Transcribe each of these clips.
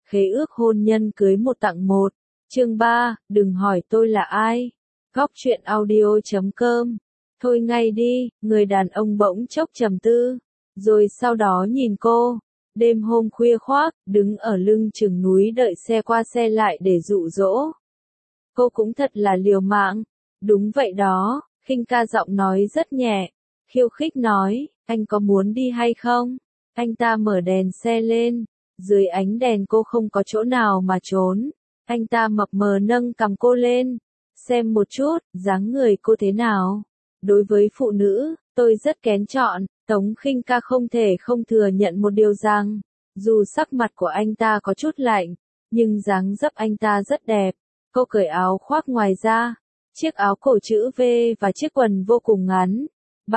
Khế ước hôn nhân cưới 1 tặng 1. Chương 3, đừng hỏi tôi là ai. Góc truyện audio.com. Thôi ngay đi, người đàn ông bỗng chốc trầm tư, rồi sau đó nhìn cô. Đêm hôm khuya khoác, đứng ở lưng chừng núi đợi xe qua xe lại để dụ dỗ. Cô cũng thật là liều mạng. Đúng vậy đó, Khinh Ca giọng nói rất nhẹ, khiêu khích nói, anh có muốn đi hay không? Anh ta mở đèn xe lên, dưới ánh đèn cô không có chỗ nào mà trốn. Anh ta mập mờ nâng cằm cô lên, xem một chút, dáng người cô thế nào? Đối với phụ nữ, tôi rất kén chọn. Tống Khinh Ca không thể không thừa nhận một điều rằng, dù sắc mặt của anh ta có chút lạnh, nhưng dáng dấp anh ta rất đẹp. Cô cởi áo khoác ngoài ra, chiếc áo cổ chữ V và chiếc quần vô cùng ngắn.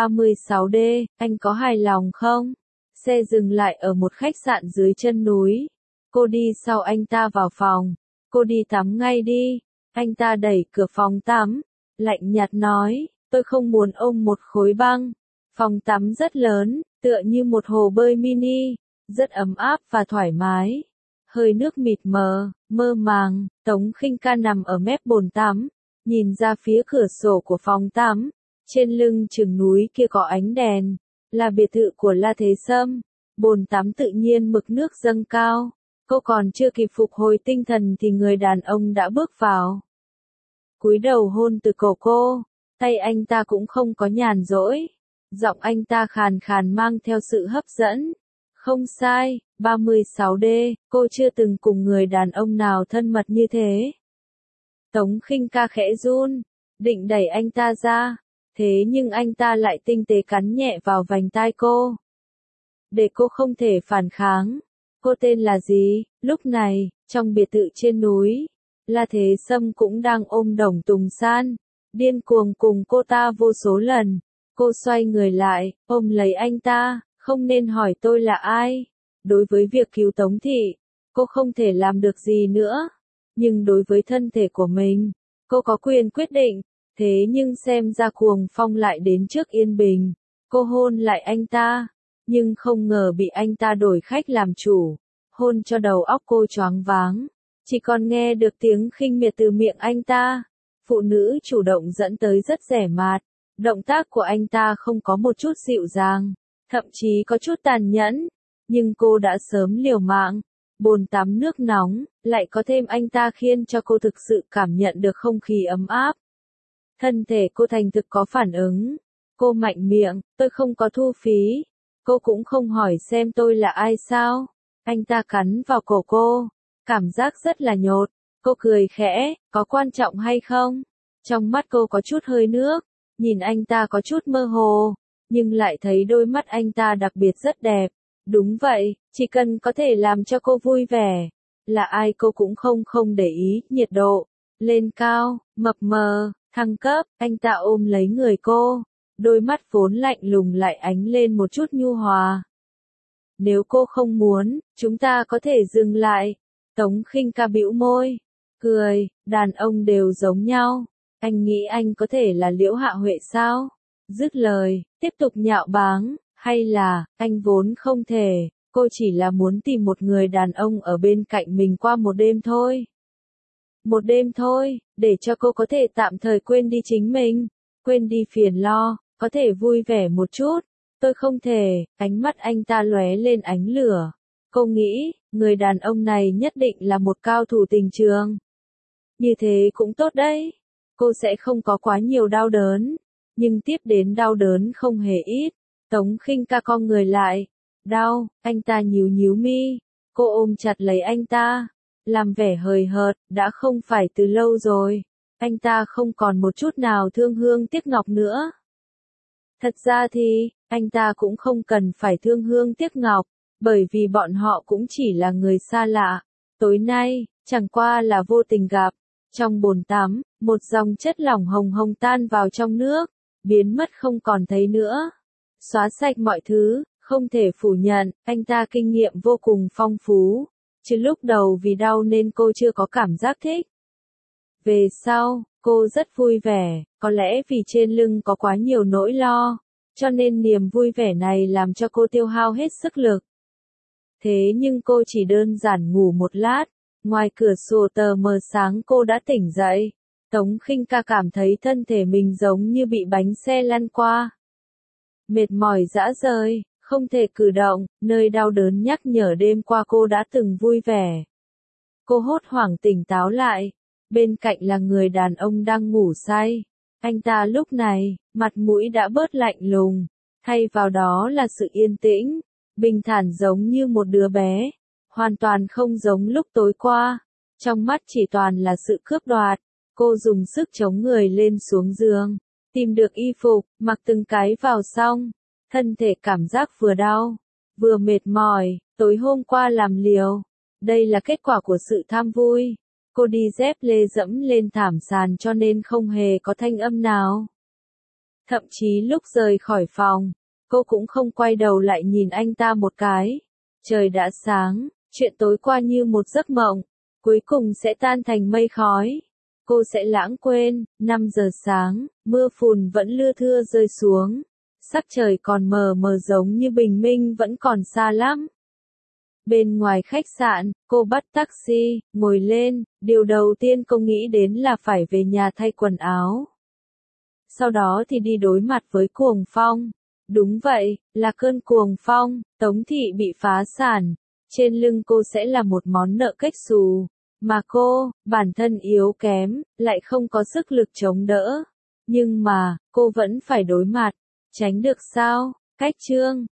36D, anh có hài lòng không? Xe dừng lại ở một khách sạn dưới chân núi. Cô đi sau anh ta vào phòng. Cô đi tắm ngay đi. Anh ta đẩy cửa phòng tắm, lạnh nhạt nói, tôi không muốn ôm một khối băng. Phòng tắm rất lớn, tựa như một hồ bơi mini, rất ấm áp và thoải mái. Hơi nước mịt mờ, mơ màng, Tống Khinh Ca nằm ở mép bồn tắm, nhìn ra phía cửa sổ của phòng tắm. Trên lưng chừng núi kia có ánh đèn, là biệt thự của La Thế Sâm. Bồn tắm tự nhiên mực nước dâng cao. Cô còn chưa kịp phục hồi tinh thần thì người đàn ông đã bước vào. Cúi đầu hôn từ cổ cô, tay anh ta cũng không có nhàn rỗi. Giọng anh ta khàn khàn mang theo sự hấp dẫn. Không sai, 36D, cô chưa từng cùng người đàn ông nào thân mật như thế. Tống Khinh Ca khẽ run, định đẩy anh ta ra, thế nhưng anh ta lại tinh tế cắn nhẹ vào vành tai cô. Để cô không thể phản kháng. Cô tên là gì? Lúc này, trong biệt thự trên núi, La Thế Sâm cũng đang ôm Đồng Tùng San, điên cuồng cùng cô ta vô số lần. Cô xoay người lại, ôm lấy anh ta, không nên hỏi tôi là ai. Đối với việc cứu Tống Thị, cô không thể làm được gì nữa. Nhưng đối với thân thể của mình, cô có quyền quyết định. Thế nhưng xem ra cuồng phong lại đến trước yên bình. Cô hôn lại anh ta, nhưng không ngờ bị anh ta đổi khách làm chủ. Hôn cho đầu óc cô choáng váng. Chỉ còn nghe được tiếng khinh miệt từ miệng anh ta. Phụ nữ chủ động dẫn tới rất rẻ mạt. Động tác của anh ta không có một chút dịu dàng, thậm chí có chút tàn nhẫn. Nhưng cô đã sớm liều mạng. Bồn tắm nước nóng, lại có thêm anh ta khiến cho cô thực sự cảm nhận được không khí ấm áp. Thân thể cô thành thực có phản ứng. Cô mạnh miệng, tôi không có thu phí. Cô cũng không hỏi xem tôi là ai sao. Anh ta cắn vào cổ cô. Cảm giác rất là nhột. Cô cười khẽ, có quan trọng hay không? Trong mắt cô có chút hơi nước. Nhìn anh ta có chút mơ hồ. Nhưng lại thấy đôi mắt anh ta đặc biệt rất đẹp. Đúng vậy, chỉ cần có thể làm cho cô vui vẻ. Là ai cô cũng không để ý. Nhiệt độ lên cao, mập mờ, thăng cấp. Anh ta ôm lấy người cô. Đôi mắt vốn lạnh lùng lại ánh lên một chút nhu hòa. Nếu cô không muốn, chúng ta có thể dừng lại. Tống Khinh Ca bĩu môi, cười, đàn ông đều giống nhau. Anh nghĩ anh có thể là Liễu Hạ Huệ sao? Dứt lời, tiếp tục nhạo báng, hay là, anh vốn không thể, cô chỉ là muốn tìm một người đàn ông ở bên cạnh mình qua một đêm thôi. Một đêm thôi, để cho cô có thể tạm thời quên đi chính mình, quên đi phiền lo, có thể vui vẻ một chút. Tôi không thể, ánh mắt anh ta lóe lên ánh lửa. Cô nghĩ, người đàn ông này nhất định là một cao thủ tình trường. Như thế cũng tốt đấy. Cô sẽ không có quá nhiều đau đớn. Nhưng tiếp đến đau đớn không hề ít. Tống Khinh Ca cong người lại. Đau, anh ta nhíu nhíu mi. Cô ôm chặt lấy anh ta. Làm vẻ hời hợt, đã không phải từ lâu rồi. Anh ta không còn một chút nào thương hương tiếc ngọc nữa. Thật ra thì, anh ta cũng không cần phải thương hương tiếc ngọc. Bởi vì bọn họ cũng chỉ là người xa lạ. Tối nay, chẳng qua là vô tình gặp. Trong bồn tắm, một dòng chất lỏng hồng hồng tan vào trong nước, biến mất không còn thấy nữa. Xóa sạch mọi thứ, không thể phủ nhận, anh ta kinh nghiệm vô cùng phong phú. Chứ lúc đầu vì đau nên cô chưa có cảm giác thích. Về sau, cô rất vui vẻ, có lẽ vì trên lưng có quá nhiều nỗi lo, cho nên niềm vui vẻ này làm cho cô tiêu hao hết sức lực. Thế nhưng cô chỉ đơn giản ngủ một lát, ngoài cửa sổ tờ mờ sáng cô đã tỉnh dậy. Tống Khinh Ca cảm thấy thân thể mình giống như bị bánh xe lăn qua. Mệt mỏi rã rời, không thể cử động, nơi đau đớn nhắc nhở đêm qua cô đã từng vui vẻ. Cô hốt hoảng tỉnh táo lại, bên cạnh là người đàn ông đang ngủ say. Anh ta lúc này, mặt mũi đã bớt lạnh lùng, thay vào đó là sự yên tĩnh, bình thản giống như một đứa bé, hoàn toàn không giống lúc tối qua. Trong mắt chỉ toàn là sự cướp đoạt. Cô dùng sức chống người lên xuống giường, tìm được y phục, mặc từng cái vào xong. Thân thể cảm giác vừa đau, vừa mệt mỏi, tối hôm qua làm liều. Đây là kết quả của sự tham vui. Cô đi dép lê dẫm lên thảm sàn cho nên không hề có thanh âm nào. Thậm chí lúc rời khỏi phòng, cô cũng không quay đầu lại nhìn anh ta một cái. Trời đã sáng, chuyện tối qua như một giấc mộng, cuối cùng sẽ tan thành mây khói. Cô sẽ lãng quên. 5 giờ sáng, mưa phùn vẫn lưa thưa rơi xuống. Sắc trời còn mờ mờ giống như bình minh vẫn còn xa lắm. Bên ngoài khách sạn, cô bắt taxi, ngồi lên, điều đầu tiên cô nghĩ đến là phải về nhà thay quần áo. Sau đó thì đi đối mặt với cuồng phong. Đúng vậy, là cơn cuồng phong. Tống thị bị phá sản, trên lưng cô sẽ là một món nợ kết xù. Mà cô, bản thân yếu kém, lại không có sức lực chống đỡ. Nhưng mà, cô vẫn phải đối mặt. Tránh được sao? Cách chương